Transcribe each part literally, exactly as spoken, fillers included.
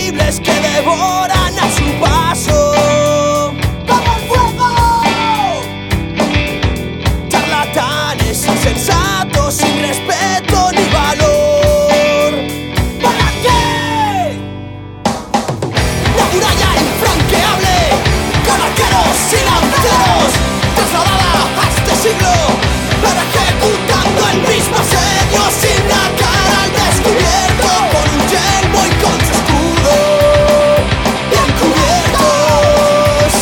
insensibles que devoran a su paso. ¡Como el fuego! Charlatanes insensatos sin respeto ni valor. ¿Para qué? La muralla infranqueable, con arqueros y lanceros, trasladada a este siglo, para ejecutando el mismo asedio sin la cara al descubierto, con un yelmo y con su escudo bien cubiertos.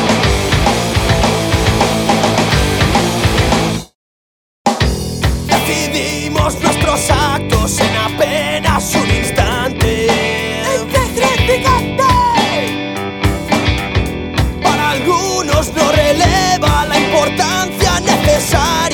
Decidimos nuestros actos en apenas un instante. ¡Insignificante! Para algunos no releva la importancia necesaria.